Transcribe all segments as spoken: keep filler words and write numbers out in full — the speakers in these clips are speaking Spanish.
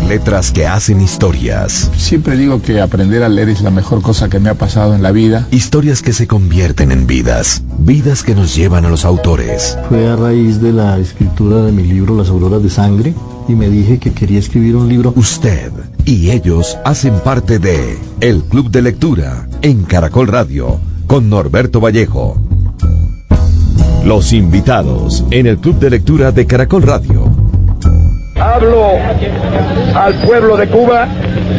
letras que hacen historias. Siempre digo que aprender a leer es la mejor cosa que me ha pasado en la vida. Historias que se convierten en vidas. Vidas que nos llevan a los autores. Fue a raíz de la escritura de mi libro Las Auroras de Sangre y me dije que quería escribir un libro. Usted y ellos hacen parte de El Club de Lectura en Caracol Radio con Norberto Vallejo. Los invitados en el Club de Lectura de Caracol Radio. Hablo al pueblo de Cuba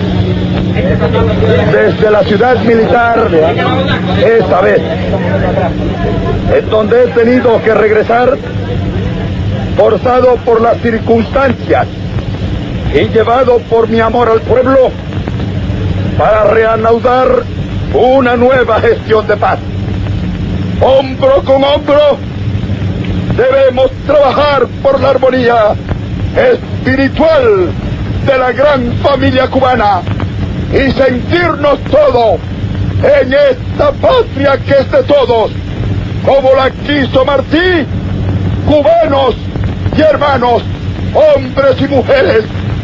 desde la ciudad militar, esta vez, en donde he tenido que regresar forzado por las circunstancias y llevado por mi amor al pueblo para reanudar una nueva gestión de paz. Hombro con hombro debemos trabajar por la armonía espiritual de la gran familia cubana y sentirnos todos en esta patria que es de todos, como la quiso Martí, cubanos y hermanos, hombres y mujeres,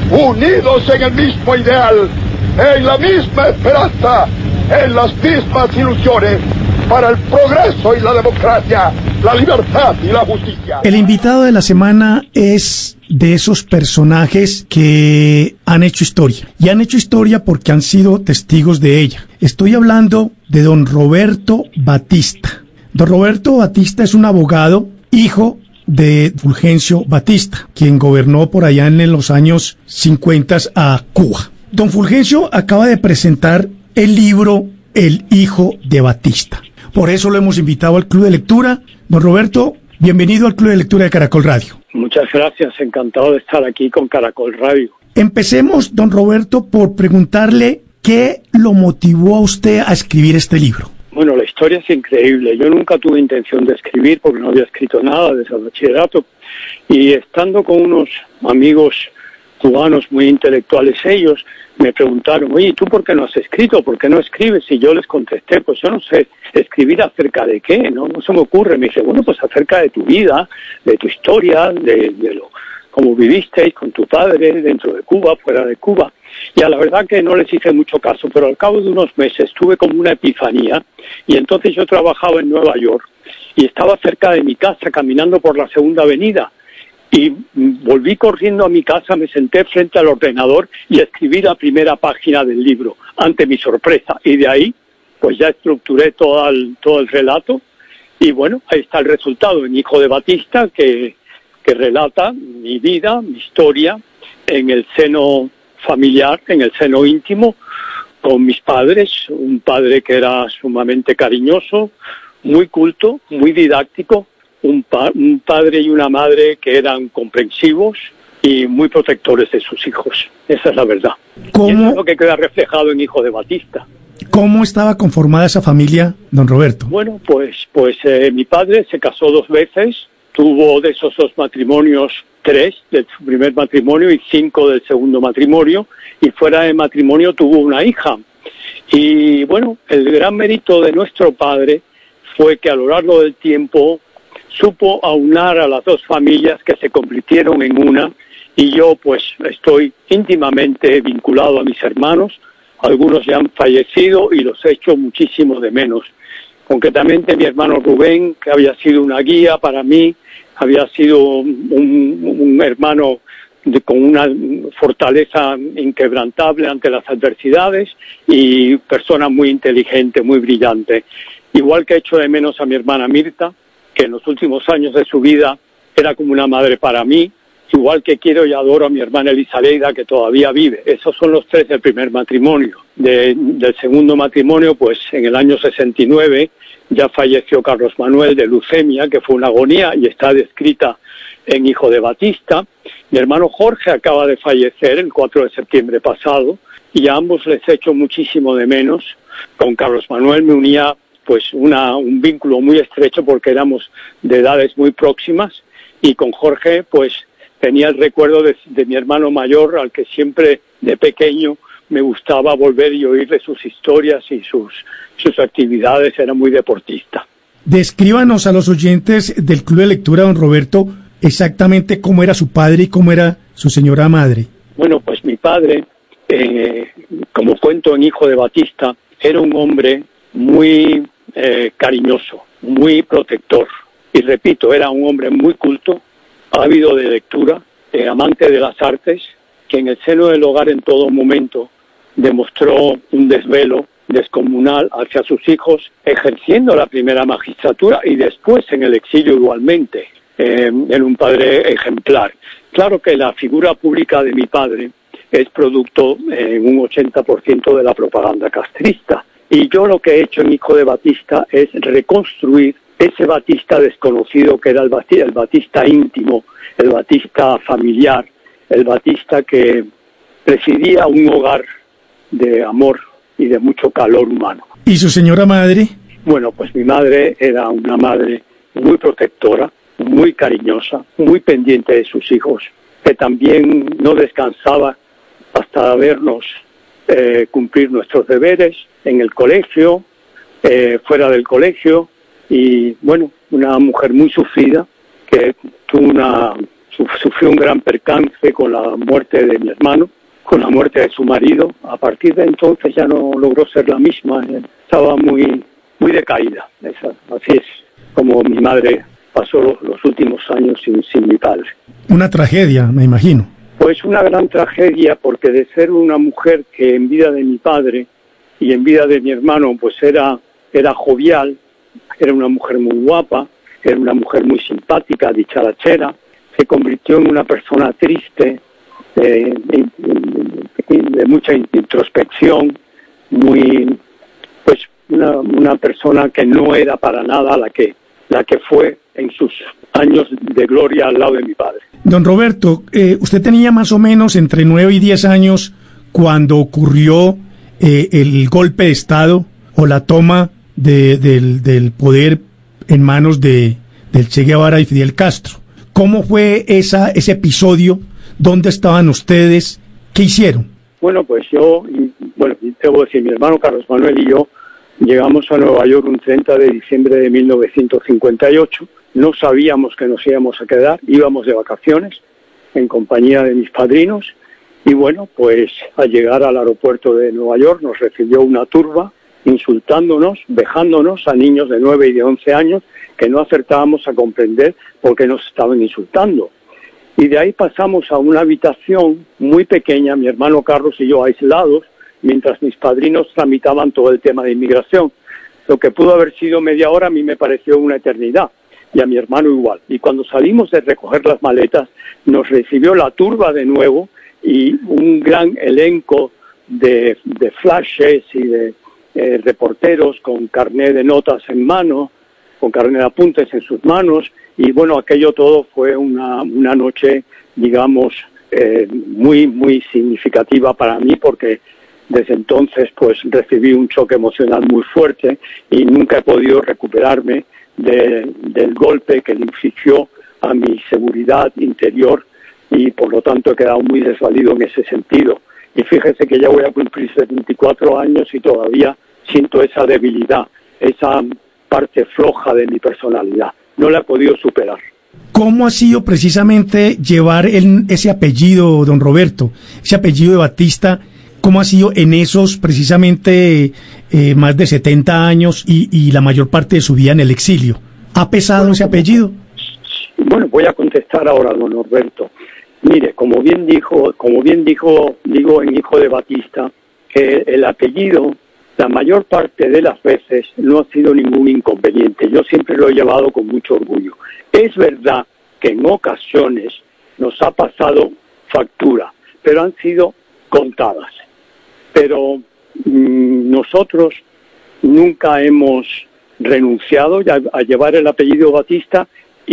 unidos en el mismo ideal, en la misma esperanza, en las mismas ilusiones, para el progreso y la democracia, la libertad y la justicia. El invitado de la semana es de esos personajes que han hecho historia, y han hecho historia porque han sido testigos de ella. Estoy hablando de don Roberto Batista. Don Roberto Batista es un abogado, hijo de Fulgencio Batista, quien gobernó por allá en los años cincuenta a Cuba. Don Fulgencio acaba de presentar el libro El Hijo de Batista. Por eso lo hemos invitado al Club de Lectura. Don Roberto, bienvenido al Club de Lectura de Caracol Radio. Muchas gracias, encantado de estar aquí con Caracol Radio. Empecemos, don Roberto, por preguntarle qué lo motivó a usted a escribir este libro. Bueno, la historia es increíble. Yo nunca tuve intención de escribir porque no había escrito nada desde el bachillerato. Y estando con unos amigos cubanos muy intelectuales ellos, me preguntaron, oye, ¿tú por qué no has escrito? ¿Por qué no escribes? Y yo les contesté, pues yo no sé, ¿escribir acerca de qué? No, no se me ocurre. Me dice, bueno, pues acerca de tu vida, de tu historia, de, de lo cómo vivisteis con tu padre dentro de Cuba, fuera de Cuba. Y a la verdad que no les hice mucho caso, pero al cabo de unos meses tuve como una epifanía y entonces yo trabajaba en Nueva York y estaba cerca de mi casa caminando por la Segunda Avenida. Y volví corriendo a mi casa, me senté frente al ordenador y escribí la primera página del libro, ante mi sorpresa. Y de ahí, pues ya estructuré todo el, todo el relato. Y bueno, ahí está el resultado, en Hijo de Batista, que, que relata mi vida, mi historia, en el seno familiar, en el seno íntimo, con mis padres. Un padre que era sumamente cariñoso, muy culto, muy didáctico. Un, pa- un padre y una madre que eran comprensivos y muy protectores de sus hijos. Esa es la verdad. ¿Cómo, y eso es lo que queda reflejado en Hijo de Batista. ¿Cómo estaba conformada esa familia, don Roberto? Bueno, pues, pues eh, mi padre se casó dos veces, tuvo de esos dos matrimonios tres de su primer matrimonio y cinco del segundo matrimonio, y fuera de matrimonio tuvo una hija. Y bueno, el gran mérito de nuestro padre fue que a lo largo del tiempo supo aunar a las dos familias que se convirtieron en una, y yo pues estoy íntimamente vinculado a mis hermanos. Algunos ya han fallecido y los echo muchísimo de menos. Concretamente mi hermano Rubén, que había sido una guía para mí, había sido un, un hermano de, con una fortaleza inquebrantable ante las adversidades y persona muy inteligente, muy brillante. Igual que echo de menos a mi hermana Mirta, que en los últimos años de su vida era como una madre para mí, igual que quiero y adoro a mi hermana Elisaleida, que todavía vive. Esos son los tres del primer matrimonio. De, del segundo matrimonio, pues en el año sesenta y nueve ya falleció Carlos Manuel de leucemia, que fue una agonía y está descrita en Hijo de Batista. Mi hermano Jorge acaba de fallecer el cuatro de septiembre pasado y a ambos les echo muchísimo de menos. Con Carlos Manuel me unía pues una, un vínculo muy estrecho porque éramos de edades muy próximas, y con Jorge pues tenía el recuerdo de, de mi hermano mayor, al que siempre de pequeño me gustaba volver y oírle sus historias y sus, sus actividades. Era muy deportista. Descríbanos a los oyentes del Club de Lectura, don Roberto, exactamente cómo era su padre y cómo era su señora madre. Bueno, pues mi padre, eh, como cuento en Hijo de Batista, era un hombre muy eh, cariñoso, muy protector. Y repito, era un hombre muy culto, ávido de lectura, eh, amante de las artes, que en el seno del hogar en todo momento demostró un desvelo descomunal hacia sus hijos, ejerciendo la primera magistratura y después en el exilio igualmente. Eh, era un padre ejemplar. Claro que la figura pública de mi padre es producto en eh, un ochenta por ciento de la propaganda castrista. Y yo lo que he hecho en Hijo de Batista es reconstruir ese Batista desconocido que era el Batista, el Batista íntimo, el Batista familiar, el Batista que presidía un hogar de amor y de mucho calor humano. ¿Y su señora madre? Bueno, pues mi madre era una madre muy protectora, muy cariñosa, muy pendiente de sus hijos, que también no descansaba hasta vernos eh, cumplir nuestros deberes en el colegio, eh, fuera del colegio, y bueno, una mujer muy sufrida, que tuvo una, sufrió un gran percance con la muerte de mi hermano, con la muerte de su marido. A partir de entonces ya no logró ser la misma, estaba muy, muy decaída. Esa, así es como mi madre pasó los, los últimos años sin, sin mi padre. Una tragedia, me imagino. Pues una gran tragedia, porque de ser una mujer que en vida de mi padre y en vida de mi hermano pues era, era jovial, era una mujer muy guapa, era una mujer muy simpática, dicharachera, se convirtió en una persona triste, de, de, de mucha introspección, muy, pues una, una persona que no era para nada la que, la que fue en sus años de gloria al lado de mi padre. Don Roberto, eh, usted tenía más o menos entre nueve y diez años cuando ocurrió eh, el golpe de Estado o la toma de, del, del poder en manos de del Che Guevara y Fidel Castro. ¿Cómo fue esa ese episodio? ¿Dónde estaban ustedes? ¿Qué hicieron? Bueno, pues yo, bueno, debo decir, mi hermano Carlos Manuel y yo llegamos a Nueva York un treinta de diciembre de mil novecientos cincuenta y ocho. No sabíamos que nos íbamos a quedar, íbamos de vacaciones en compañía de mis padrinos. Y bueno, pues al llegar al aeropuerto de Nueva York nos recibió una turba insultándonos, vejándonos a niños de nueve y de once años que no acertábamos a comprender por qué nos estaban insultando. Y de ahí pasamos a una habitación muy pequeña, mi hermano Carlos y yo aislados, mientras mis padrinos tramitaban todo el tema de inmigración. Lo que pudo haber sido media hora a mí me pareció una eternidad, y a mi hermano igual. Y cuando salimos de recoger las maletas, nos recibió la turba de nuevo y un gran elenco de, de flashes y de eh, reporteros con carnet de notas en mano, con carnet de apuntes en sus manos, y bueno, aquello todo fue una, una noche, digamos, eh, muy, muy significativa para mí, porque desde entonces pues recibí un choque emocional muy fuerte y nunca he podido recuperarme de, del golpe que le infligió a mi seguridad interior, y por lo tanto he quedado muy desvalido en ese sentido. Y fíjese que ya voy a cumplir setenta y cuatro años y todavía siento esa debilidad, esa parte floja de mi personalidad. No la he podido superar. ¿Cómo ha sido precisamente llevar el, ese apellido, don Roberto, ese apellido de Batista? ¿Cómo ha sido en esos precisamente eh, más de setenta años y, y la mayor parte de su vida en el exilio? ¿Ha pesado bueno, ese apellido? Bueno, voy a contestar ahora, don Norberto. Mire, como bien dijo, como bien dijo, digo en Hijo de Batista, que el apellido, la mayor parte de las veces, no ha sido ningún inconveniente. Yo siempre lo he llevado con mucho orgullo. Es verdad que en ocasiones nos ha pasado factura, pero han sido contadas. Pero mmm, nosotros nunca hemos renunciado a, a llevar el apellido Batista,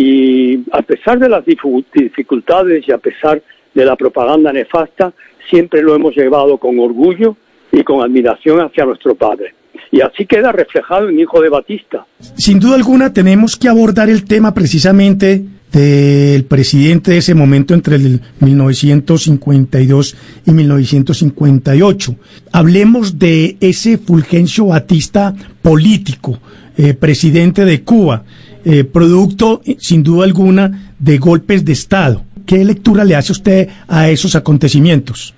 y a pesar de las dificultades y a pesar de la propaganda nefasta, siempre lo hemos llevado con orgullo y con admiración hacia nuestro padre. Y así queda reflejado en Hijo de Batista. Sin duda alguna tenemos que abordar el tema precisamente del presidente de ese momento entre el mil novecientos cincuenta y dos y mil novecientos cincuenta y ocho. Hablemos de ese Fulgencio Batista político, eh, presidente de Cuba, eh, producto sin duda alguna de golpes de Estado. ¿Qué lectura le hace usted a esos acontecimientos?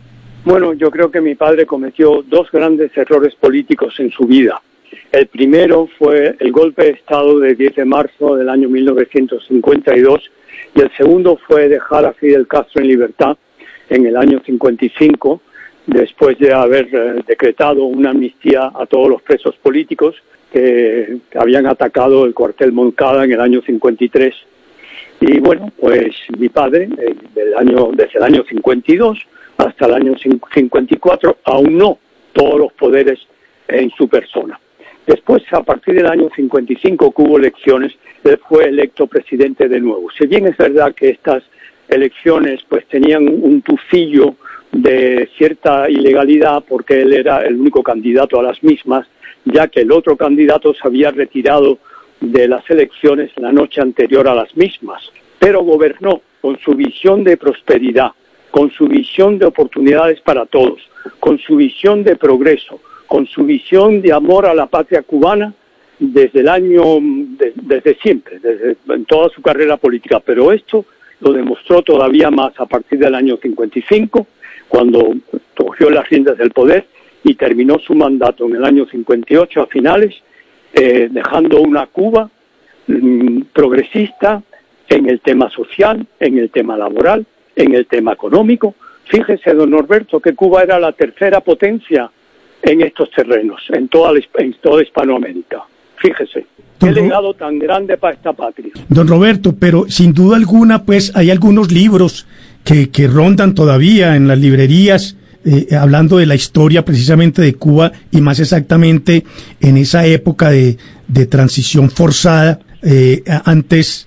Bueno, yo creo que mi padre cometió dos grandes errores políticos en su vida. El primero fue el golpe de Estado del diez de marzo del año mil novecientos cincuenta y dos y el segundo fue dejar a Fidel Castro en libertad en el año cincuenta y cinco, después de haber eh, decretado una amnistía a todos los presos políticos que habían atacado el cuartel Moncada en el año cincuenta y tres. Y bueno, pues mi padre, eh, del año, desde el año cincuenta y dos hasta el año cincuenta y cuatro, aún no todos los poderes en su persona. Después, a partir del año cincuenta y cinco, que hubo elecciones, él fue electo presidente de nuevo. Si bien es verdad que estas elecciones pues tenían un tufillo de cierta ilegalidad, porque él era el único candidato a las mismas, ya que el otro candidato se había retirado de las elecciones la noche anterior a las mismas, pero gobernó con su visión de prosperidad, con su visión de oportunidades para todos, con su visión de progreso, con su visión de amor a la patria cubana desde el año, de, desde siempre, desde en toda su carrera política. Pero esto lo demostró todavía más a partir del año cincuenta y cinco, cuando cogió las riendas del poder y terminó su mandato en el año cincuenta y ocho a finales, eh, dejando una Cuba mmm, progresista en el tema social, en el tema laboral, en el tema económico. Fíjese, don Norberto, que Cuba era la tercera potencia en estos terrenos, en toda, en toda Hispanoamérica. Fíjese, qué legado tan grande para esta patria. Don Roberto, pero sin duda alguna, pues hay algunos libros que, que rondan todavía en las librerías, eh, hablando de la historia precisamente de Cuba y más exactamente en esa época de, de transición forzada, eh, antes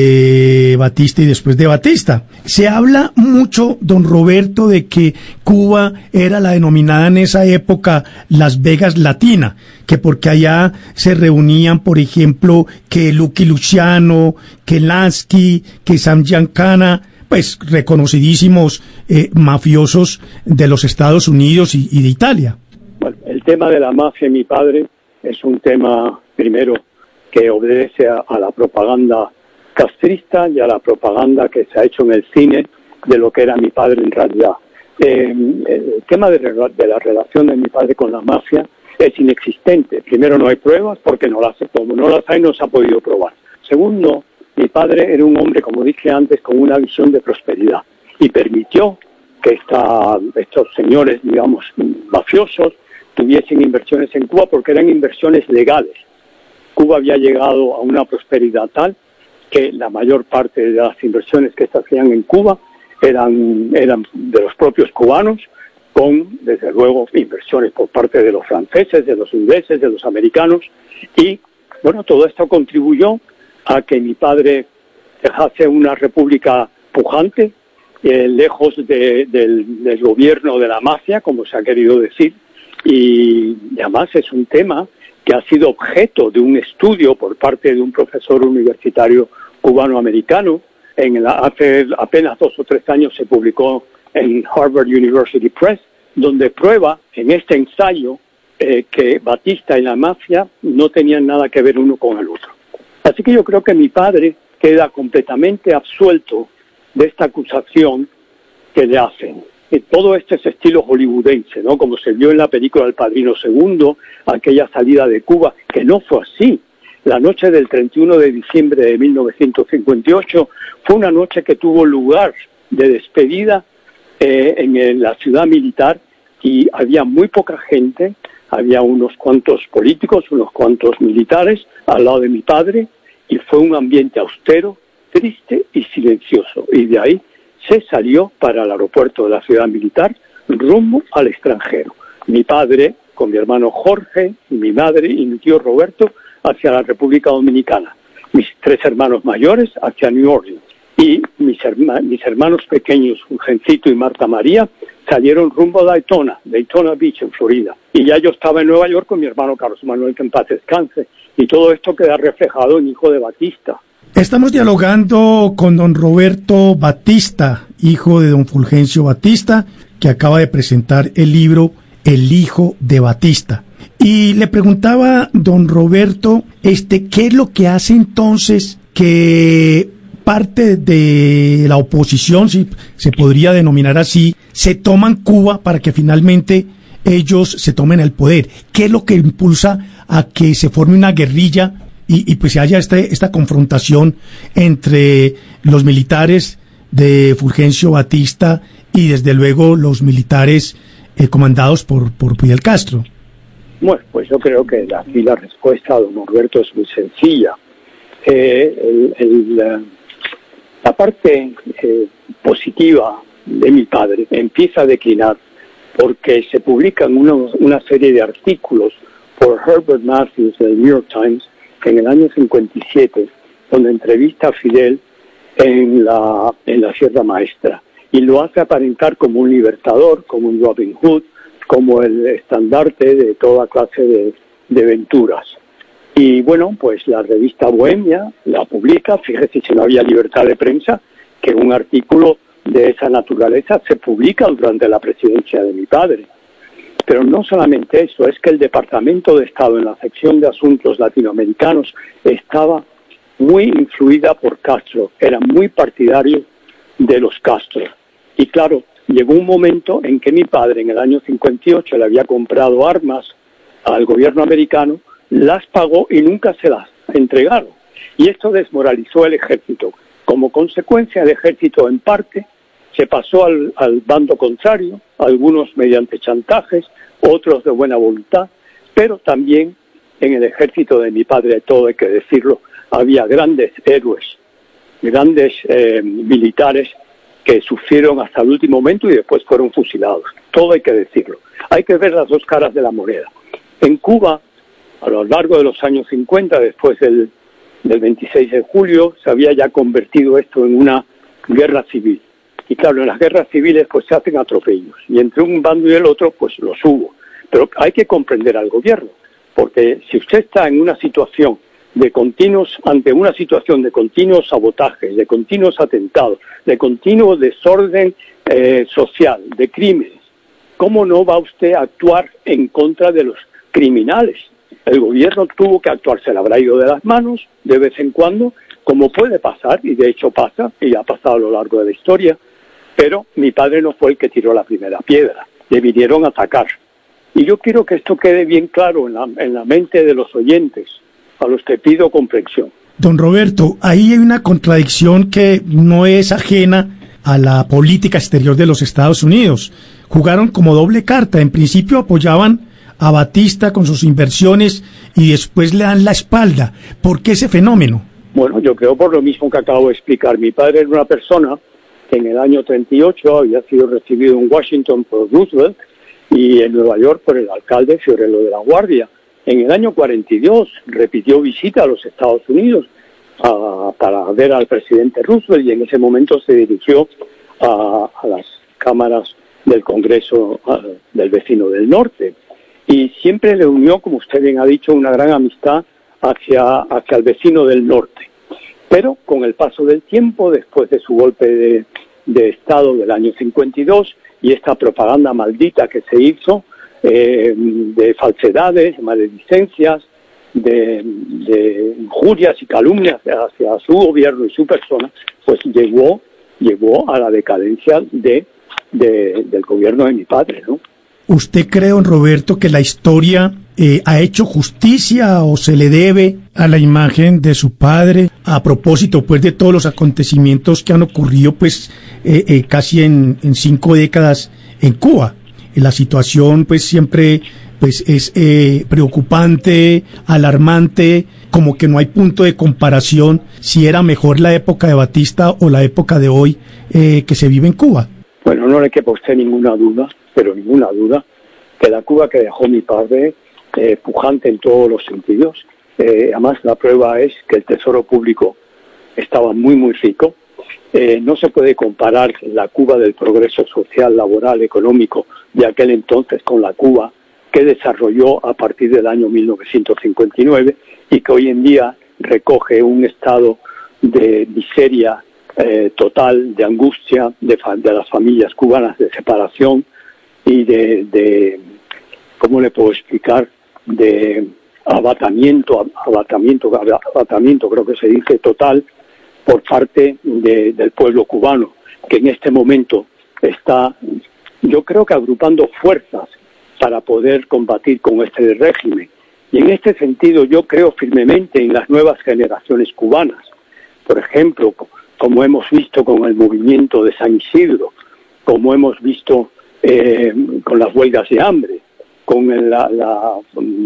de Batista y después de Batista. Se habla mucho, don Roberto, de que Cuba era la denominada en esa época Las Vegas Latina, que porque allá se reunían, por ejemplo, que Lucky Luciano, que Lansky, que Sam Giancana, pues reconocidísimos eh, mafiosos de los Estados Unidos y, y de Italia. Bueno, el tema de la mafia, mi padre, es un tema, primero, que obedece a, a la propaganda castrista y a la propaganda que se ha hecho en el cine de lo que era mi padre en realidad. Eh, el tema de, de la relación de mi padre con la mafia es inexistente. Primero, no hay pruebas porque no las, como no las hay, no se ha podido probar. Segundo, mi padre era un hombre, como dije antes, con una visión de prosperidad y permitió que esta, estos señores, digamos, mafiosos, tuviesen inversiones en Cuba porque eran inversiones legales. Cuba había llegado a una prosperidad tal que la mayor parte de las inversiones que se hacían en Cuba eran, eran de los propios cubanos, con, desde luego, inversiones por parte de los franceses, de los ingleses, de los americanos, y, bueno, todo esto contribuyó a que mi padre dejase una república pujante, eh, lejos de, del, del gobierno de la mafia, como se ha querido decir, y, y además es un tema que ha sido objeto de un estudio por parte de un profesor universitario cubano-americano. En la, hace apenas dos o tres años se publicó en Harvard University Press, donde prueba en este ensayo eh, que Batista y la mafia no tenían nada que ver uno con el otro. Así que yo creo que mi padre queda completamente absuelto de esta acusación que le hacen. Y todo este es estilo hollywoodense, ¿no? Como se vio en la película El Padrino segundo, aquella salida de Cuba, que no fue así. La noche del treinta y uno de diciembre de mil novecientos cincuenta y ocho fue una noche que tuvo lugar de despedida eh, en, en la ciudad militar y había muy poca gente, había unos cuantos políticos, unos cuantos militares al lado de mi padre y fue un ambiente austero, triste y silencioso. Y de ahí se salió para el aeropuerto de la ciudad militar rumbo al extranjero. Mi padre con mi hermano Jorge, mi madre y mi tío Roberto hacia la República Dominicana, mis tres hermanos mayores hacia New Orleans y mis, herma, mis hermanos pequeños, Fulgencito y Marta María, salieron rumbo a Daytona, Daytona Beach en Florida. Y ya yo estaba en Nueva York con mi hermano Carlos Manuel, que en paz descanse. Y todo esto queda reflejado en Hijo de Batista. Estamos dialogando con don Roberto Batista, hijo de don Fulgencio Batista, que acaba de presentar el libro El Hijo de Batista. Y le preguntaba don Roberto, este, ¿qué es lo que hace entonces que parte de la oposición, si se podría denominar así, se toman Cuba para que finalmente ellos se tomen el poder. ¿Qué es lo que impulsa a que se forme una guerrilla y, y pues haya este, esta confrontación entre los militares de Fulgencio Batista y desde luego los militares eh, comandados por, por Fidel Castro? Bueno, pues yo creo que aquí la respuesta a don Norberto es muy sencilla. Eh, el, el, la parte eh, positiva de mi padre empieza a declinar porque se publican una, una serie de artículos por Herbert Matthews del New York Times en el año cincuenta y siete, donde entrevista a Fidel en la, en la Sierra Maestra y lo hace aparentar como un libertador, como un Robin Hood, como el estandarte de toda clase de, de aventuras. Y bueno, pues la revista Bohemia la publica, fíjese si no había libertad de prensa, que un artículo de esa naturaleza se publica durante la presidencia de mi padre. Pero no solamente eso, es que el Departamento de Estado en la sección de Asuntos Latinoamericanos estaba muy influida por Castro, era muy partidario de los Castro. Y claro, llegó un momento en que mi padre en el año cincuenta y ocho le había comprado armas al gobierno americano, las pagó y nunca se las entregaron. Y esto desmoralizó el ejército. Como consecuencia, el ejército en parte se pasó al, al bando contrario, algunos mediante chantajes, otros de buena voluntad, pero también en el ejército de mi padre, todo hay que decirlo, había grandes héroes, grandes eh, militares que sufrieron hasta el último momento y después fueron fusilados. Todo hay que decirlo. Hay que ver las dos caras de la moneda. En Cuba, a lo largo de los años cincuenta, después del, del veintiséis de julio, se había ya convertido esto en una guerra civil. Y claro, en las guerras civiles pues se hacen atropellos. Y entre un bando y el otro pues los hubo. Pero hay que comprender al gobierno. Porque si usted está en una situación de continuos, ante una situación de continuos sabotajes, de continuos atentados, de continuo desorden eh, social, de crímenes, ¿cómo no va usted a actuar en contra de los criminales? El gobierno tuvo que actuar, se le habrá ido de las manos de vez en cuando, como puede pasar, y de hecho pasa, y ha pasado a lo largo de la historia, pero mi padre no fue el que tiró la primera piedra, le vinieron a atacar. Y yo quiero que esto quede bien claro en la, en la mente de los oyentes, a los que pido comprensión. Don Roberto, ahí hay una contradicción que no es ajena a la política exterior de los Estados Unidos. Jugaron como doble carta. En principio apoyaban a Batista con sus inversiones y después le dan la espalda. ¿Por qué ese fenómeno? Bueno, yo creo por lo mismo que acabo de explicar. Mi padre era una persona que en el año treinta y ocho había sido recibido en Washington por Roosevelt y en Nueva York por el alcalde Fiorello de la Guardia. En el año cuarenta y dos repitió visita a los Estados Unidos a, para ver al presidente Roosevelt y en ese momento se dirigió a, a las cámaras del Congreso a, del vecino del norte. Y siempre le unió, como usted bien ha dicho, una gran amistad hacia, hacia el vecino del norte. Pero con el paso del tiempo, después de su golpe de, de Estado del año cincuenta y dos y esta propaganda maldita que se hizo, Eh, de falsedades, maledicencias, de, de injurias y calumnias hacia su gobierno y su persona, pues llegó, llegó a la decadencia de, de, del gobierno de mi padre, ¿no? ¿Usted cree, don Roberto, que la historia eh, ha hecho justicia o se le debe a la imagen de su padre a propósito pues de todos los acontecimientos que han ocurrido pues eh, eh, casi en, en cinco décadas en Cuba? La situación pues siempre pues es eh, preocupante, alarmante, como que no hay punto de comparación si era mejor la época de Batista o la época de hoy eh, que se vive en Cuba. Bueno, no le quepa a usted ninguna duda, pero ninguna duda, que la Cuba que dejó mi padre, eh, pujante en todos los sentidos, eh, además la prueba es que el tesoro público estaba muy muy rico. Eh, no se puede comparar la Cuba del progreso social, laboral, económico de aquel entonces con la Cuba que desarrolló a partir del año mil novecientos cincuenta y nueve y que hoy en día recoge un estado de miseria eh, total, de angustia de, fa- de las familias cubanas, de separación y de, de, ¿cómo le puedo explicar?, de abatamiento, abatamiento, abatamiento creo que se dice, total, por parte de, del pueblo cubano, que en este momento está, yo creo que agrupando fuerzas para poder combatir con este régimen. Y en este sentido yo creo firmemente en las nuevas generaciones cubanas. Por ejemplo, como hemos visto con el movimiento de San Isidro, como hemos visto eh, con las huelgas de hambre, con la, la,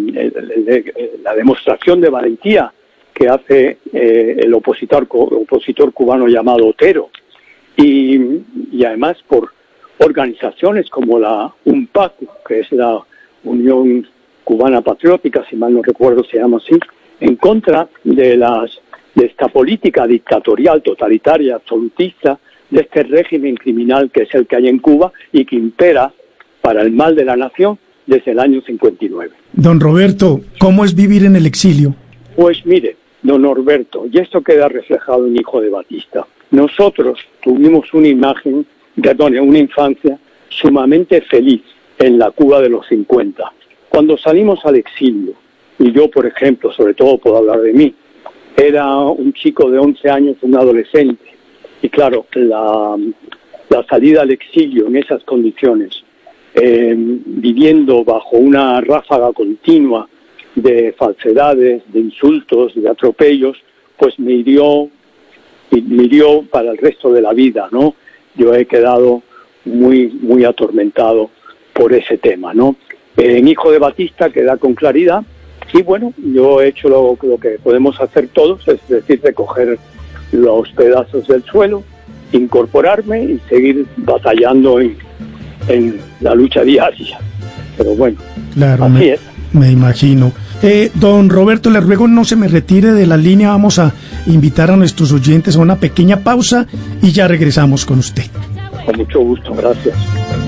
la demostración de valentía que hace eh, el opositor, opositor cubano llamado Otero, y, y además por organizaciones como la UNPACU, que es la Unión Cubana Patriótica, si mal no recuerdo se llama así, en contra de las de esta política dictatorial, totalitaria, absolutista, de este régimen criminal que es el que hay en Cuba y que impera para el mal de la nación desde el año cincuenta y nueve. Don Roberto, ¿cómo es vivir en el exilio? Pues mire, don Norberto, y esto queda reflejado en Hijo de Batista. Nosotros tuvimos una imagen, perdón, una infancia sumamente feliz en la Cuba de los cincuenta. Cuando salimos al exilio, y yo, por ejemplo, sobre todo puedo hablar de mí, era un chico de once años, un adolescente, y claro, la, la salida al exilio en esas condiciones, eh, viviendo bajo una ráfaga continua de falsedades, de insultos, de atropellos, pues me hirió, me hirió para el resto de la vida, ¿no? Yo he quedado muy, muy atormentado por ese tema, ¿no? En Hijo de Batista queda con claridad, y bueno, yo he hecho lo, lo que podemos hacer todos, es decir, recoger los pedazos del suelo, incorporarme y seguir batallando en, en la lucha diaria. Pero bueno, claro, así me, es. Me imagino. Eh, don Roberto, le ruego no se me retire de la línea, vamos a invitar a nuestros oyentes a una pequeña pausa y ya regresamos con usted. Con mucho gusto, gracias.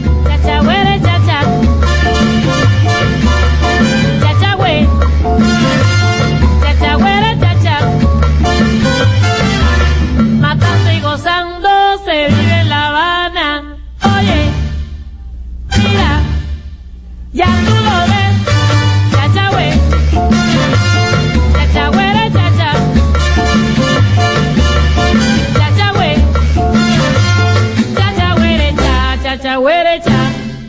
Matando y gozando se vive en La Habana. Oye, mira, ya tú lo ves, chacha güey, chacha güera, chacha, chacha güey, chacha güere, cha, chacha güere, cha.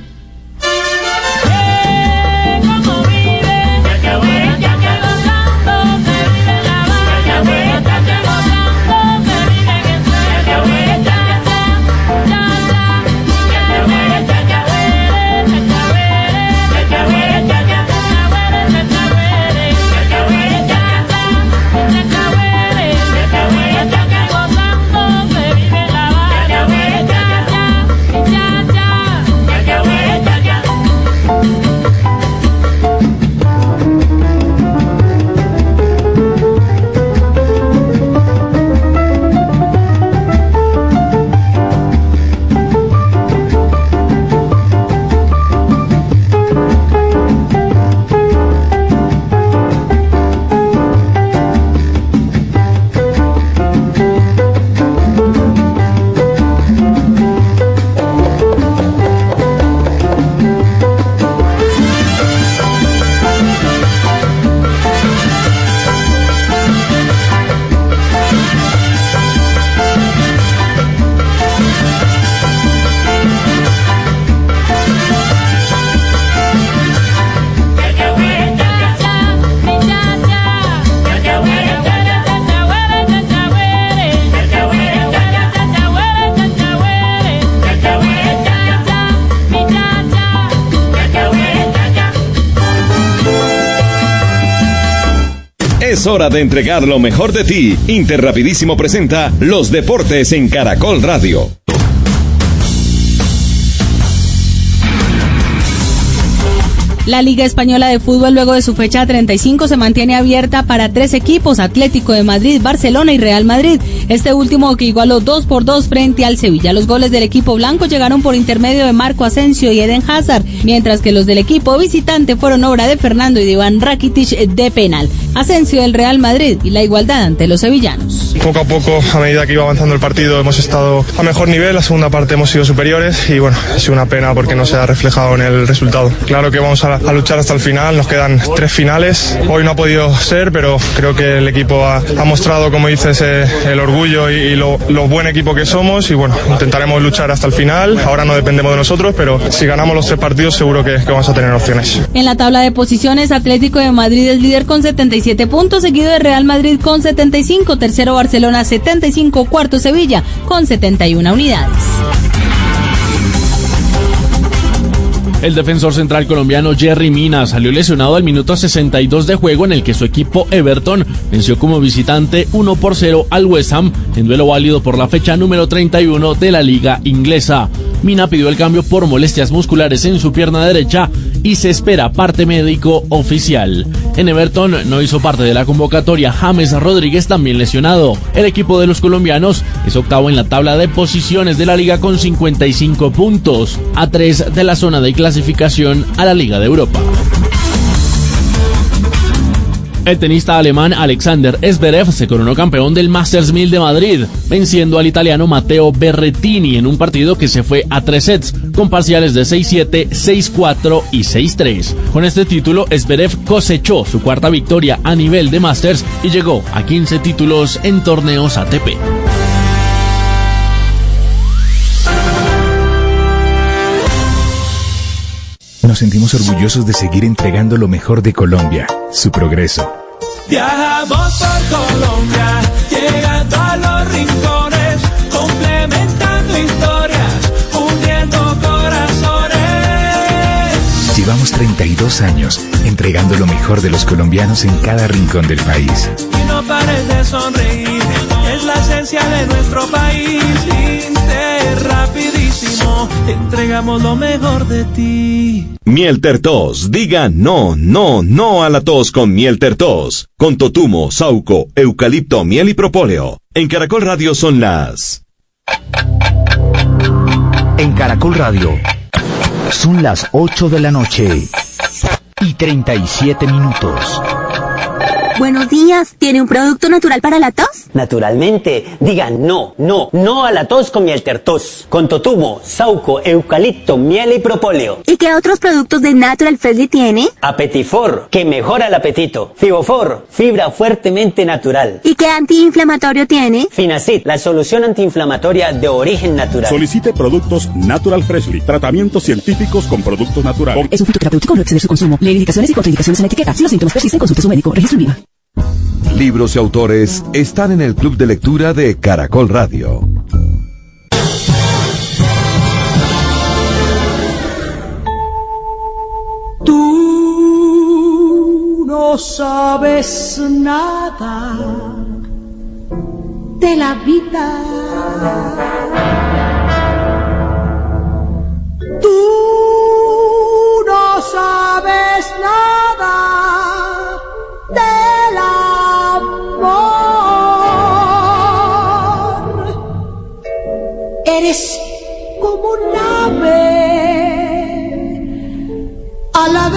Es hora de entregar lo mejor de ti. Interrapidísimo presenta los deportes en Caracol Radio. La Liga Española de Fútbol, luego de su fecha treinta y cinco, se mantiene abierta para tres equipos: Atlético de Madrid, Barcelona y Real Madrid. Este último que igualó dos por dos frente al Sevilla. Los goles del equipo blanco llegaron por intermedio de Marco Asensio y Eden Hazard, mientras que los del equipo visitante fueron obra de Fernando y de Iván Rakitic de penal. Asensio del Real Madrid y la igualdad ante los sevillanos. Poco a poco, a medida que iba avanzando el partido, hemos estado a mejor nivel. La segunda parte hemos sido superiores y bueno, ha sido una pena porque no se ha reflejado en el resultado. Claro que vamos a, a luchar hasta el final, nos quedan tres finales. Hoy no ha podido ser, pero creo que el equipo ha, ha mostrado, como dices, eh, el orgullo orgullo y, y lo, lo buen equipo que somos y bueno, intentaremos luchar hasta el final. Ahora no dependemos de nosotros, pero si ganamos los tres partidos seguro que, que vamos a tener opciones. En la tabla de posiciones, Atlético de Madrid es líder con setenta y siete puntos, seguido de Real Madrid con setenta y cinco, tercero Barcelona setenta y cinco, cuarto Sevilla con setenta y una unidades. El defensor central colombiano Jerry Mina salió lesionado al minuto sesenta y dos de juego en el que su equipo Everton venció como visitante uno por cero al West Ham en duelo válido por la fecha número treinta y uno de la liga inglesa. Mina pidió el cambio por molestias musculares en su pierna derecha y se espera parte médico oficial. En Everton no hizo parte de la convocatoria James Rodríguez, también lesionado. El equipo de los colombianos es octavo en la tabla de posiciones de la liga con cincuenta y cinco puntos, a tres de la zona de clasificación a la Liga de Europa. El tenista alemán Alexander Zverev se coronó campeón del Masters mil de Madrid, venciendo al italiano Matteo Berrettini en un partido que se fue a tres sets, con parciales de seis siete, seis cuatro y seis tres. Con este título, Zverev cosechó su cuarta victoria a nivel de Masters y llegó a quince títulos en torneos A T P. Nos sentimos orgullosos de seguir entregando lo mejor de Colombia, su progreso. Viajamos por Colombia, llegando a los rincones, complementando historias, uniendo corazones. Llevamos treinta y dos años entregando lo mejor de los colombianos en cada rincón del país. Y no pares de sonreír, es la esencia de nuestro país. Inter, rapidísimo, te entregamos lo mejor de ti. Miel Tertos, diga no, no, no a la tos con Miel Tertos. Con totumo, sauco, eucalipto, miel y propóleo. En Caracol Radio son las... En Caracol Radio son las ocho de la noche y treinta y siete minutos. Buenos días, ¿tiene un producto natural para la tos? Naturalmente, digan no, no, no a la tos con Miel Tertos. Con totumo, sauco, eucalipto, miel y propóleo. ¿Y qué otros productos de Natural Freshly tiene? Apetifor, que mejora el apetito. Fibofor, fibra fuertemente natural. ¿Y qué antiinflamatorio tiene? Finacid, la solución antiinflamatoria de origen natural. Solicite productos Natural Freshly, tratamientos científicos con productos naturales. Es un fitoterapéutico, no exceder su consumo. Lee indicaciones y contraindicaciones en la etiqueta. Si los síntomas persisten, consulte a su médico. Registro en I V A. Libros y autores están en el club de lectura de Caracol Radio. Tú no sabes nada de la vida. Tú no sabes nada del amor. Eres como un ave a la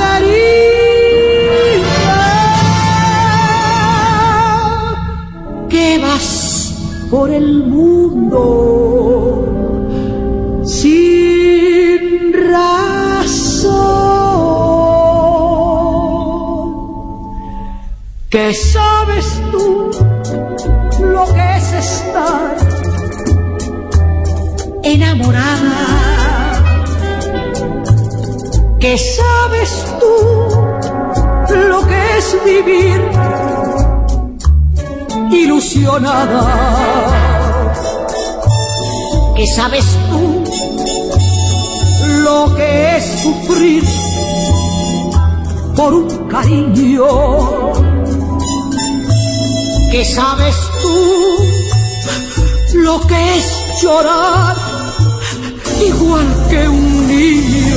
deriva, que vas por el mundo sin razón. ¿Qué sabes tú lo que es estar enamorada? ¿Qué sabes tú lo que es vivir ilusionada? ¿Qué sabes tú lo que es sufrir por un cariño? ¿Qué sabes tú lo que es llorar igual que un niño?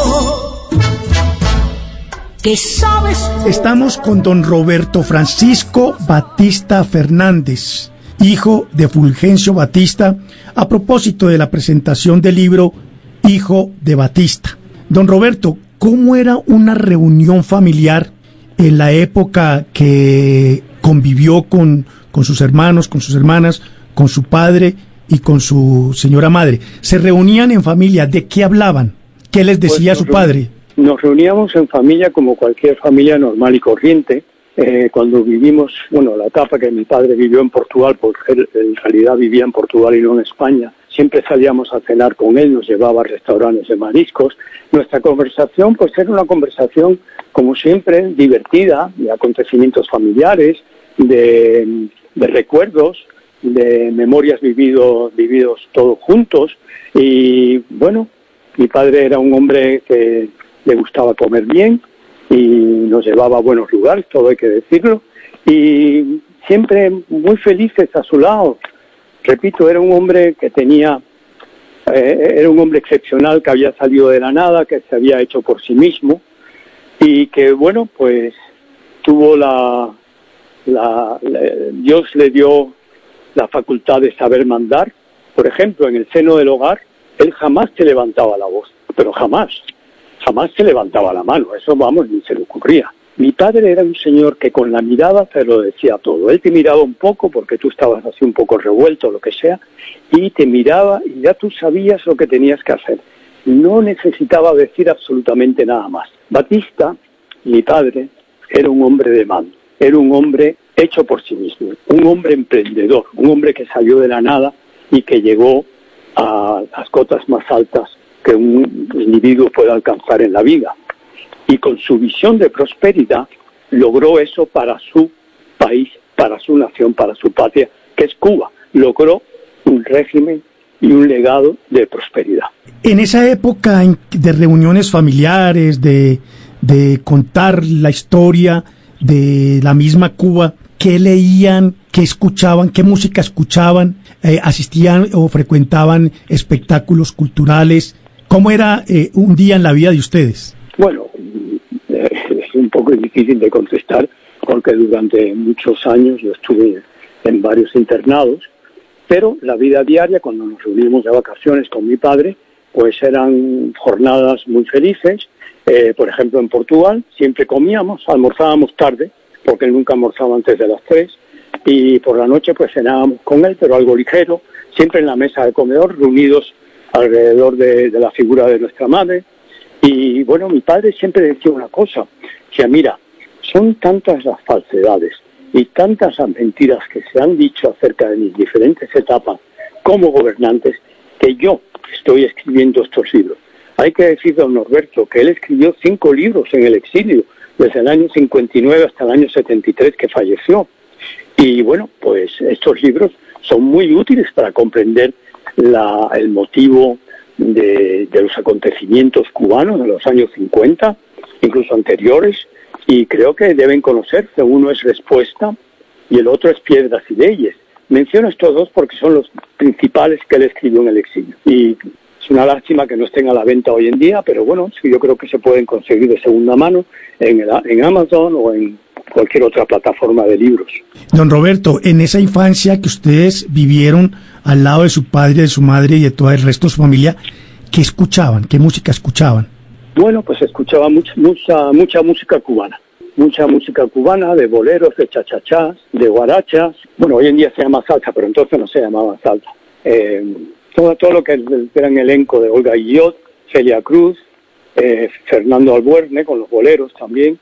¿Qué sabes? Estamos con don Roberto Francisco Batista Fernández, hijo de Fulgencio Batista, a propósito de la presentación del libro Hijo de Batista. Don Roberto, ¿cómo era una reunión familiar en la época que convivió con, con sus hermanos, con sus hermanas, con su padre y con su señora madre? ¿Se reunían en familia? ¿De qué hablaban? ¿Qué les decía pues su padre? Nos reuníamos en familia como cualquier familia normal y corriente, eh, cuando vivimos, bueno, la etapa que mi padre vivió en Portugal, porque él en realidad vivía en Portugal y no en España, siempre salíamos a cenar con él, nos llevaba a restaurantes de mariscos. Nuestra conversación pues era una conversación, como siempre, divertida, de acontecimientos familiares, de, de recuerdos, de memorias vividos, vividos todos juntos. Y bueno, mi padre era un hombre que le gustaba comer bien y nos llevaba a buenos lugares, todo hay que decirlo, y siempre muy felices a su lado. Repito, era un hombre que tenía, eh, era un hombre excepcional, que había salido de la nada, que se había hecho por sí mismo y que, bueno, pues tuvo la, la, la Dios le dio la facultad de saber mandar. Por ejemplo, en el seno del hogar, él jamás se levantaba la voz, pero jamás, jamás se levantaba la mano, eso, vamos, ni se le ocurría. Mi padre era un señor que con la mirada te lo decía todo. Él te miraba un poco porque tú estabas así un poco revuelto o lo que sea, y te miraba y ya tú sabías lo que tenías que hacer. No necesitaba decir absolutamente nada más. Batista, mi padre, era un hombre de mando, era un hombre hecho por sí mismo, un hombre emprendedor, un hombre que salió de la nada y que llegó a las cotas más altas que un individuo puede alcanzar en la vida. Y con su visión de prosperidad logró eso para su país, para su nación, para su patria, que es Cuba. Logró un régimen y un legado de prosperidad. En esa época de reuniones familiares, de, de contar la historia de la misma Cuba, ¿qué leían, qué escuchaban, qué música escuchaban? Eh, ¿Asistían o frecuentaban espectáculos culturales? ¿Cómo era eh, un día en la vida de ustedes? Bueno, es un poco difícil de contestar porque durante muchos años yo estuve en varios internados, pero la vida diaria, cuando nos reuníamos de vacaciones con mi padre, pues eran jornadas muy felices. Eh, por ejemplo, en Portugal siempre comíamos, almorzábamos tarde, porque él nunca almorzaba antes de las tres, y por la noche pues cenábamos con él, pero algo ligero, siempre en la mesa de comedor, reunidos alrededor de, de la figura de nuestra madre. Y bueno, mi padre siempre decía una cosa, decía, mira, son tantas las falsedades y tantas las mentiras que se han dicho acerca de mis diferentes etapas como gobernantes, que yo estoy escribiendo estos libros. Hay que decir, don Norberto, que él escribió cinco libros en el exilio, desde el año cincuenta y nueve hasta el año setenta y tres que falleció. Y bueno, pues estos libros son muy útiles para comprender la, el motivo de, de los acontecimientos cubanos de los años cincuenta, incluso anteriores, y creo que deben conocerse. Uno es Respuesta y el otro es Piedras y Leyes. Menciono estos dos porque son los principales que él escribió en el exilio. Y es una lástima que no estén a la venta hoy en día, pero bueno, sí, yo creo que se pueden conseguir de segunda mano en, el, en Amazon o en cualquier otra plataforma de libros. Don Roberto, en esa infancia que ustedes vivieron al lado de su padre, de su madre y de todo el resto de su familia, ¿qué escuchaban? ¿Qué música escuchaban? Bueno, pues escuchaba mucha, mucha, mucha música cubana. Mucha música cubana, de boleros, de chachachás, de guarachas. Bueno, hoy en día se llama salsa, pero entonces no se llamaba salsa. Eh, todo, todo lo que era en elenco de Olga Guillot, Celia Cruz, eh, Fernando Albuerne, con los boleros también.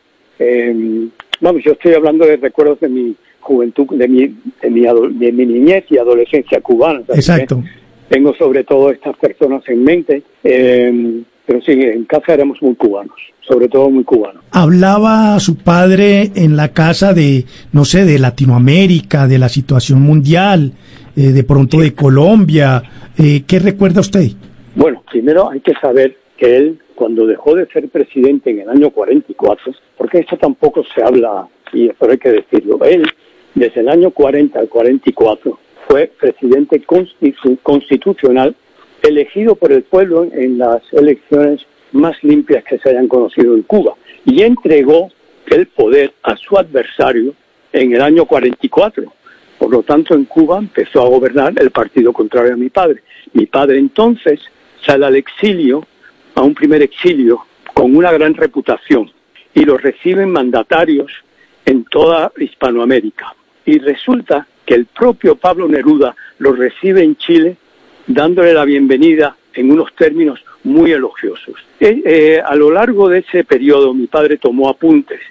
Eh, vamos, yo estoy hablando de recuerdos de mi juventud, de mi, de mi, de mi niñez y adolescencia cubana. Exacto. Tengo sobre todo estas personas en mente. Eh, Pero sí, en casa éramos muy cubanos, sobre todo muy cubanos. ¿Hablaba su padre en la casa de, no sé, de Latinoamérica, de la situación mundial, eh, de pronto de Colombia? Eh, ¿Qué recuerda usted? Bueno, primero hay que saber que él, cuando dejó de ser presidente en el año cuarenta y cuatro, porque esto tampoco se habla, y eso hay que decirlo, él, desde el año cuarenta al cuarenta y cuatro, fue presidente constitu- constitucional elegido por el pueblo en las elecciones más limpias que se hayan conocido en Cuba, y entregó el poder a su adversario en el año cuarenta y cuatro. Por lo tanto, en Cuba empezó a gobernar el partido contrario a mi padre. Mi padre entonces sale al exilio, a un primer exilio, con una gran reputación, y lo reciben mandatarios en toda Hispanoamérica. Y resulta que el propio Pablo Neruda lo recibe en Chile, dándole la bienvenida en unos términos muy elogiosos. Eh, eh, a lo largo de ese periodo mi padre tomó apuntes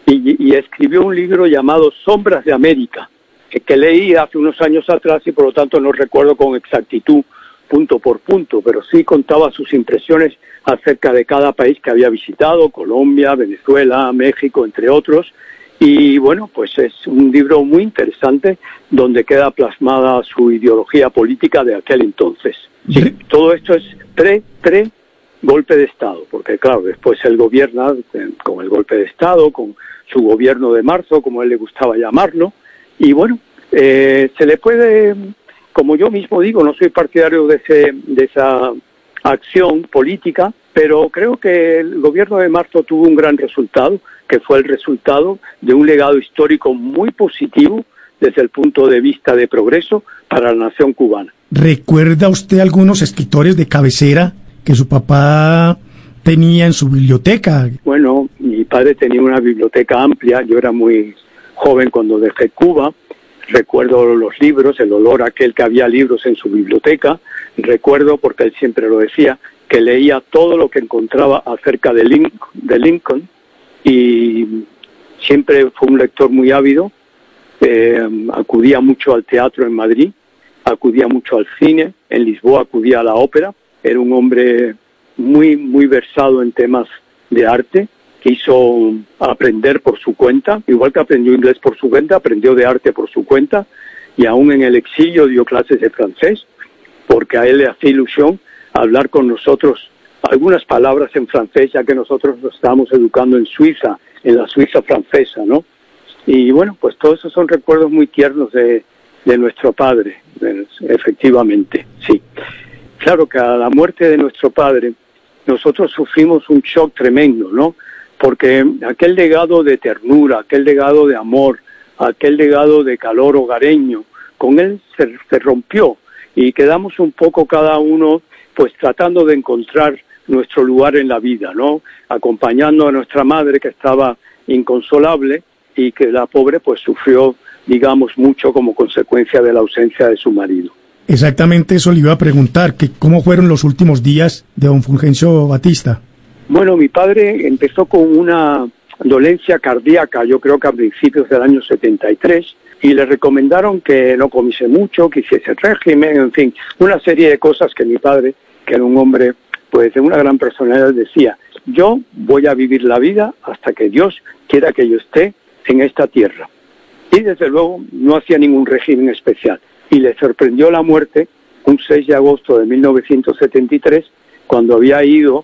y, y escribió un libro llamado Sombras de América, que, que leí hace unos años atrás y por lo tanto no recuerdo con exactitud punto por punto, pero sí contaba sus impresiones acerca de cada país que había visitado, Colombia, Venezuela, México, entre otros. Y bueno, pues es un libro muy interesante donde queda plasmada su ideología política de aquel entonces. Sí, todo esto es pre, pre golpe de Estado, porque claro, después él gobierna eh, con el golpe de Estado, con su gobierno de marzo, como él le gustaba llamarlo, y bueno, eh, se le puede, como yo mismo digo, no soy partidario de, ese, de esa acción política, pero creo que el gobierno de marzo tuvo un gran resultado, que fue el resultado de un legado histórico muy positivo desde el punto de vista de progreso para la nación cubana. ¿Recuerda usted algunos escritores de cabecera que su papá tenía en su biblioteca? Bueno, mi padre tenía una biblioteca amplia, yo era muy joven cuando dejé Cuba, recuerdo los libros, el olor a aquel que había libros en su biblioteca, recuerdo, porque él siempre lo decía, que leía todo lo que encontraba acerca de Lincoln, de Lincoln y siempre fue un lector muy ávido, eh, acudía mucho al teatro en Madrid, acudía mucho al cine, en Lisboa acudía a la ópera, era un hombre muy, muy versado en temas de arte, quiso aprender por su cuenta, igual que aprendió inglés por su cuenta, aprendió de arte por su cuenta, y aún en el exilio dio clases de francés, porque a él le hacía ilusión hablar con nosotros algunas palabras en francés, ya que nosotros nos estábamos educando en Suiza, en la Suiza francesa, ¿no? Y bueno, pues todos esos son recuerdos muy tiernos de, de nuestro padre, efectivamente, sí. Claro que a la muerte de nuestro padre, nosotros sufrimos un shock tremendo, ¿no? Porque aquel legado de ternura, aquel legado de amor, aquel legado de calor hogareño, con él se, se rompió y quedamos un poco cada uno pues tratando de encontrar nuestro lugar en la vida, ¿no? Acompañando a nuestra madre que estaba inconsolable y que la pobre pues sufrió, digamos, mucho como consecuencia de la ausencia de su marido. Exactamente eso le iba a preguntar, que cómo fueron los últimos días de don Fulgencio Batista. Bueno, mi padre empezó con una dolencia cardíaca, yo creo que a principios del año setenta y tres, y le recomendaron que no comiese mucho, que hiciese régimen, en fin, una serie de cosas que mi padre, que era un hombre pues de una gran personalidad, decía, yo voy a vivir la vida hasta que Dios quiera que yo esté en esta tierra. Y desde luego no hacía ningún régimen especial. Y le sorprendió la muerte un seis de agosto de mil novecientos setenta y tres, cuando había ido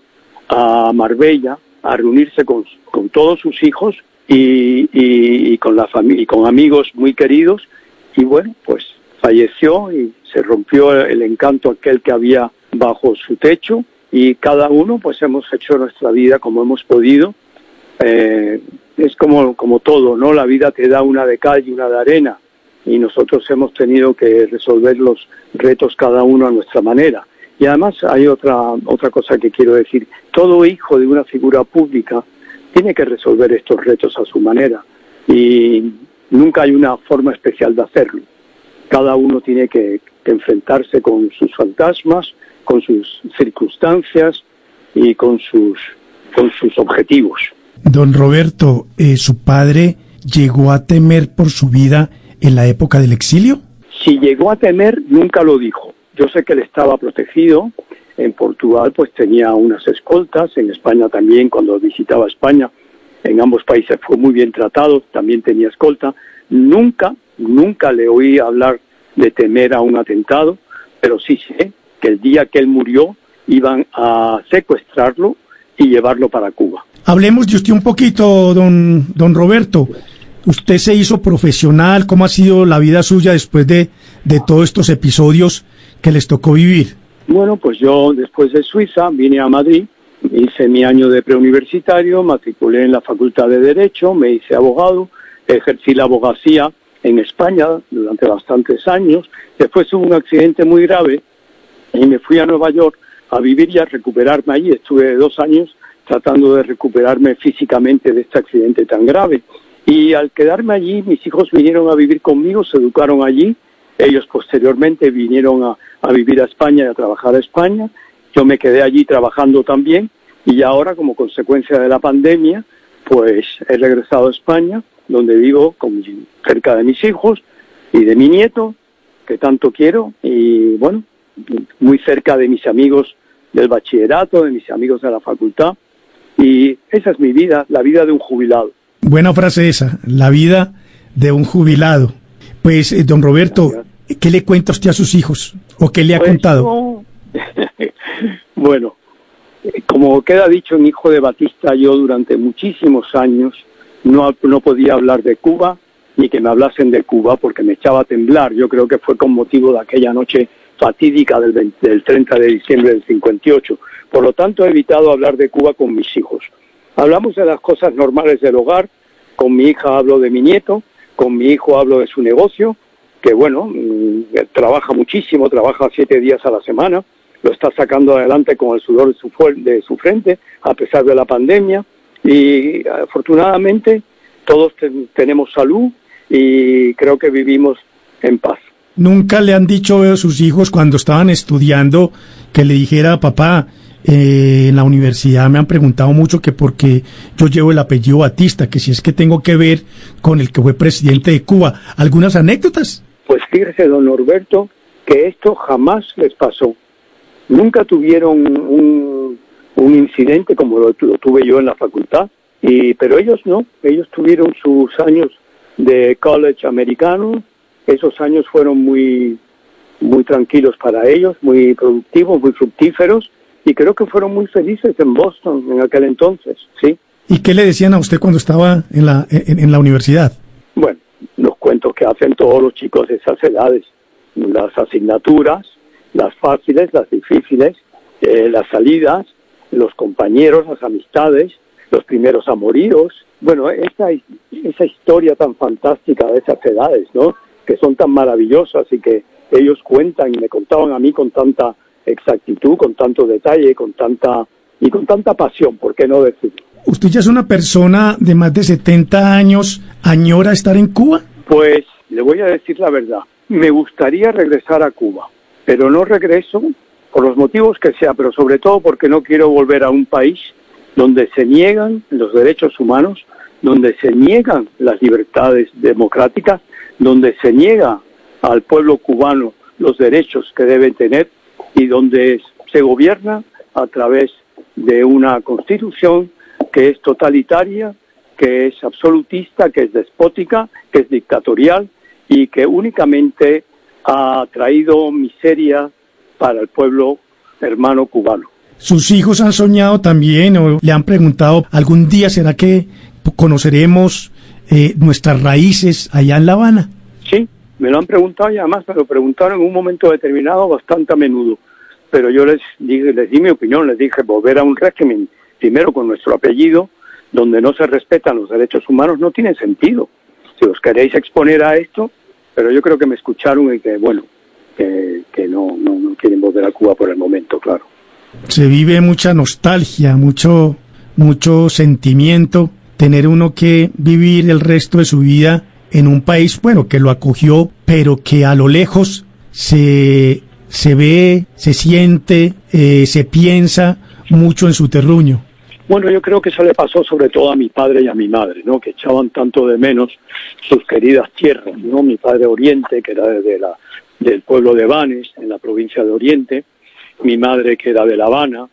a Marbella a reunirse con, con todos sus hijos y, y, y con la familia y con amigos muy queridos, y bueno, pues falleció y se rompió el encanto aquel que había bajo su techo, y cada uno pues hemos hecho nuestra vida como hemos podido. Eh, es como, como todo, ¿no? La vida te da una de cal y una de arena, y nosotros hemos tenido que resolver los retos cada uno a nuestra manera. Y además hay otra otra cosa que quiero decir, todo hijo de una figura pública tiene que resolver estos retos a su manera, y nunca hay una forma especial de hacerlo. Cada uno tiene que, que enfrentarse con sus fantasmas, con sus circunstancias y con sus, con sus objetivos. Don Roberto, eh, ¿su padre llegó a temer por su vida en la época del exilio? Si llegó a temer, nunca lo dijo. Yo sé que él estaba protegido. En Portugal pues tenía unas escoltas, en España también, cuando visitaba España, en ambos países fue muy bien tratado, también tenía escolta. Nunca, nunca le oí hablar de temer a un atentado, pero sí sé que el día que él murió iban a secuestrarlo y llevarlo para Cuba. Hablemos de usted un poquito, don, don Roberto. Usted se hizo profesional, ¿cómo ha sido la vida suya después de, de todos estos episodios que les tocó vivir? Bueno, pues yo después de Suiza vine a Madrid, hice mi año de preuniversitario, matriculé en la Facultad de Derecho, me hice abogado, ejercí la abogacía en España durante bastantes años. Después hubo un accidente muy grave y me fui a Nueva York a vivir y a recuperarme allí. Estuve dos años tratando de recuperarme físicamente de este accidente tan grave. Y al quedarme allí, mis hijos vinieron a vivir conmigo, se educaron allí. Ellos posteriormente vinieron a, a vivir a España y a trabajar a España. Yo me quedé allí trabajando también, y ahora, como consecuencia de la pandemia, pues he regresado a España, donde vivo con, cerca de mis hijos y de mi nieto, que tanto quiero, y bueno, muy cerca de mis amigos del bachillerato, de mis amigos de la facultad, y esa es mi vida, la vida de un jubilado. Buena frase esa, la vida de un jubilado. Pues, eh, don Roberto, ¿qué le cuenta usted a sus hijos? ¿O qué le ha pues, contado? No. Bueno, como queda dicho en Hijo de Batista, yo durante muchísimos años no, no podía hablar de Cuba, ni que me hablasen de Cuba, porque me echaba a temblar. Yo creo que fue con motivo de aquella noche fatídica del, veinte, del treinta de diciembre del cincuenta y ocho. Por lo tanto, he evitado hablar de Cuba con mis hijos. Hablamos de las cosas normales del hogar. Con mi hija hablo de mi nieto, con mi hijo hablo de su negocio, que bueno, trabaja muchísimo, trabaja siete días a la semana, lo está sacando adelante con el sudor de su, de su frente, a pesar de la pandemia, y afortunadamente todos ten, tenemos salud y creo que vivimos en paz. ¿Nunca le han dicho a sus hijos cuando estaban estudiando que le dijera, papá, eh, en la universidad me han preguntado mucho que por qué yo llevo el apellido Batista, que si es que tengo que ver con el que fue presidente de Cuba? ¿Algunas anécdotas? Pues fíjese, don Norberto, que esto jamás les pasó. Nunca tuvieron un, un incidente como lo, lo tuve yo en la facultad, y pero ellos no, ellos tuvieron sus años de college americano. Esos años fueron muy, muy tranquilos para ellos, muy productivos, muy fructíferos, y creo que fueron muy felices en Boston en aquel entonces, ¿sí? ¿Y qué le decían a usted cuando estaba en la, en, en la universidad? Bueno, los cuentos que hacen todos los chicos de esas edades, las asignaturas, las fáciles, las difíciles, eh, las salidas, los compañeros, las amistades, los primeros amoríos. Bueno, esa, esa historia tan fantástica de esas edades, ¿no?, que son tan maravillosas y que ellos cuentan y me contaban a mí con tanta exactitud, con tanto detalle, con tanta y con tanta pasión, ¿por qué no decirlo? ¿Usted ya es una persona de más de setenta años, añora estar en Cuba? Pues le voy a decir la verdad, me gustaría regresar a Cuba, pero no regreso por los motivos que sea, pero sobre todo porque no quiero volver a un país donde se niegan los derechos humanos, donde se niegan las libertades democráticas, donde se niega al pueblo cubano los derechos que deben tener y donde se gobierna a través de una constitución que es totalitaria, que es absolutista, que es despótica, que es dictatorial y que únicamente ha traído miseria para el pueblo hermano cubano. ¿Sus hijos han soñado también o le han preguntado algún día será que conoceremos eh, nuestras raíces allá en La Habana? Sí, me lo han preguntado y además me lo preguntaron en un momento determinado bastante a menudo, pero yo les dije, les di mi opinión, les dije volver a un régimen primero con nuestro apellido, donde no se respetan los derechos humanos, no tiene sentido. Si os queréis exponer a esto, pero yo creo que me escucharon y que, bueno, que, que no, no, no quieren volver a Cuba por el momento, claro. Se vive mucha nostalgia, mucho, mucho sentimiento, tener uno que vivir el resto de su vida en un país, bueno, que lo acogió, pero que a lo lejos se, se ve, se siente, eh, se piensa mucho en su terruño. Bueno, yo creo que eso le pasó sobre todo a mi padre y a mi madre, ¿no?, que echaban tanto de menos sus queridas tierras, ¿no? Mi padre Oriente, que era de la, del pueblo de Banes, en la provincia de Oriente, mi madre que era de La Habana,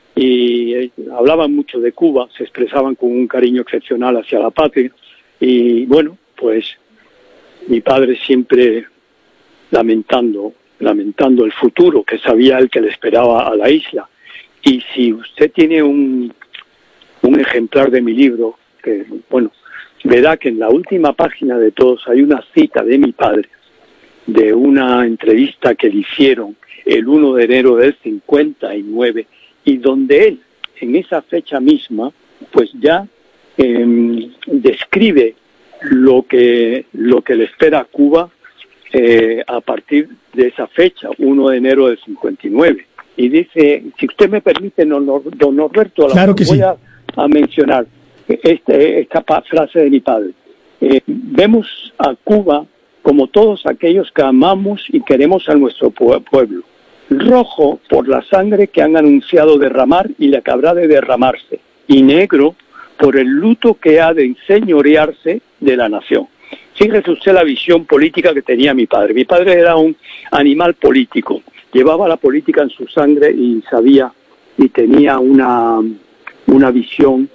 y eh, hablaban mucho de Cuba, se expresaban con un cariño excepcional hacia la patria, y bueno, pues mi padre siempre lamentando, lamentando el futuro que sabía él que le esperaba a la isla. Y si usted tiene un, un ejemplar de mi libro, que bueno, verá que en la última página de todos hay una cita de mi padre, de una entrevista que le hicieron el primero de enero del cincuenta y nueve, y donde él, en esa fecha misma, pues ya eh, describe lo que lo que le espera a Cuba eh, a partir de esa fecha, primero de enero del cincuenta y nueve. Y dice, si usted me permite, don Norberto, claro que voy sí. a, a mencionar este, esta frase de mi padre. Eh, vemos a Cuba como todos aquellos que amamos y queremos a nuestro pueblo. Rojo por la sangre que han anunciado derramar y la que habrá de derramarse, y negro por el luto que ha de enseñorearse de la nación. Fíjese usted la visión política que tenía mi padre. Mi padre era un animal político, llevaba la política en su sangre y sabía y tenía una, una visión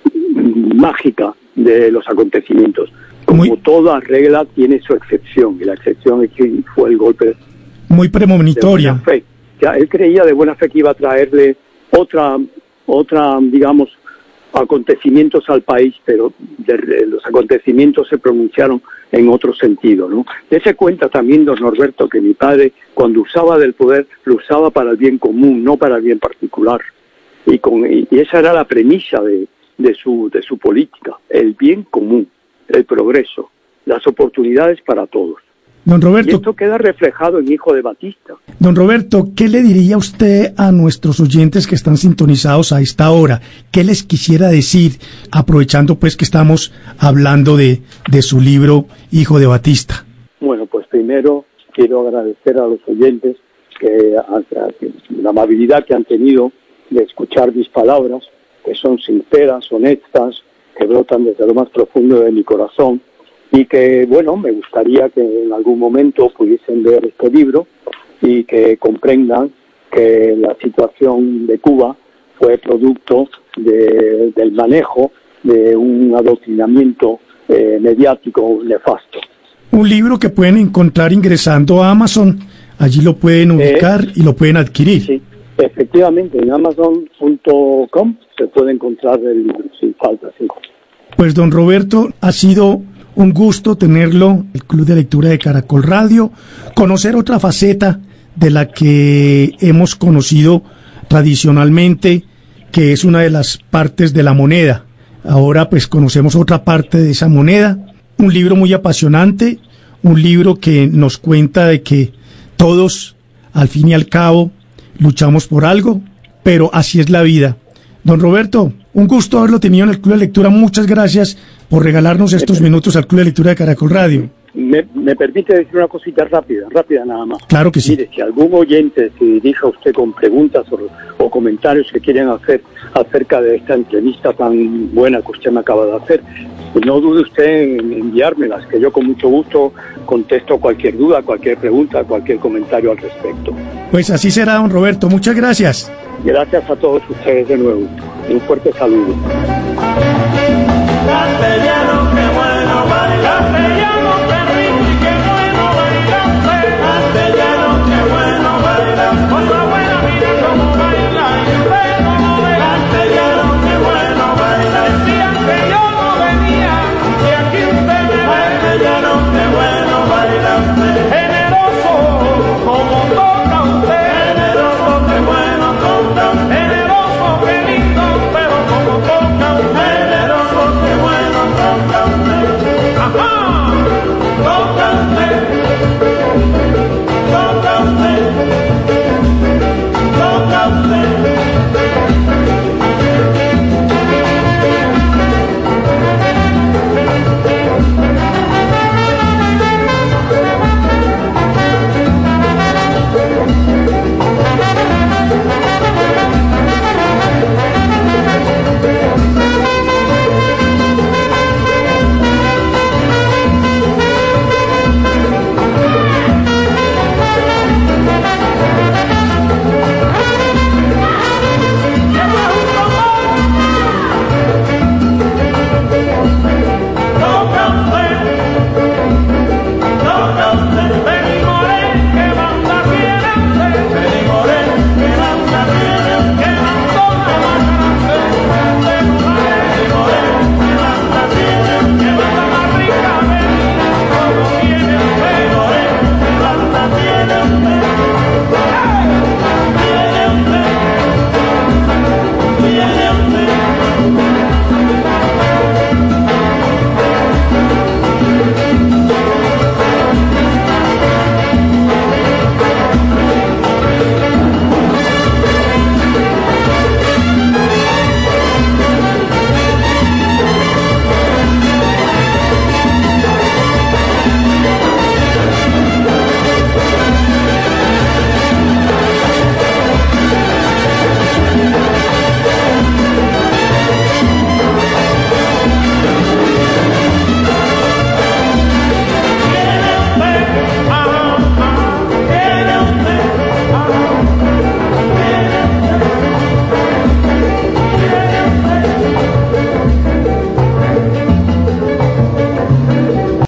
mágica de los acontecimientos. Como Muy... toda regla tiene su excepción, y la excepción es que fue el golpe muy premonitoria. De buena fe. Ya, él creía de buena fe que iba a traerle otra, otra, digamos, acontecimientos al país, pero de, de, los acontecimientos se pronunciaron en otro sentido, ¿no? Dese cuenta también, don Norberto, que mi padre, cuando usaba del poder, lo usaba para el bien común, no para el bien particular. Y, con, y esa era la premisa de, de, su, de su política, el bien común, el progreso, las oportunidades para todos. Don Roberto, y esto queda reflejado en Hijo de Batista. Don Roberto, ¿qué le diría usted a nuestros oyentes que están sintonizados a esta hora? ¿Qué les quisiera decir, aprovechando pues que estamos hablando de, de su libro Hijo de Batista? Bueno, pues primero quiero agradecer a los oyentes que a, a, la amabilidad que han tenido de escuchar mis palabras, que son sinceras, honestas, que brotan desde lo más profundo de mi corazón, y que, bueno, me gustaría que en algún momento pudiesen leer este libro y que comprendan que la situación de Cuba fue producto de, del manejo de un adoctrinamiento eh, mediático nefasto. Un libro que pueden encontrar ingresando a Amazon, allí lo pueden ubicar eh, y lo pueden adquirir. Sí, efectivamente, en amazon punto com se puede encontrar el libro sin falta, sí. Pues don Roberto, ha sido un gusto tenerlo, el Club de Lectura de Caracol Radio, conocer otra faceta de la que hemos conocido tradicionalmente, que es una de las partes de la moneda. Ahora pues conocemos otra parte de esa moneda, un libro muy apasionante, un libro que nos cuenta de que todos, al fin y al cabo, luchamos por algo, pero así es la vida. Don Roberto, un gusto haberlo tenido en el Club de Lectura. Muchas gracias por regalarnos estos minutos al Club de Lectura de Caracol Radio. Me, me permite decir una cosita rápida, rápida nada más. Claro que sí. Mire, si algún oyente se dirige a usted con preguntas o, o comentarios que quieren hacer acerca de esta entrevista tan buena que usted me acaba de hacer, pues no dude usted en enviármelas, que yo con mucho gusto contesto cualquier duda, cualquier pregunta, cualquier comentario al respecto. Pues así será, don Roberto. Muchas gracias. Gracias a todos ustedes de nuevo. Un fuerte saludo. Castellano.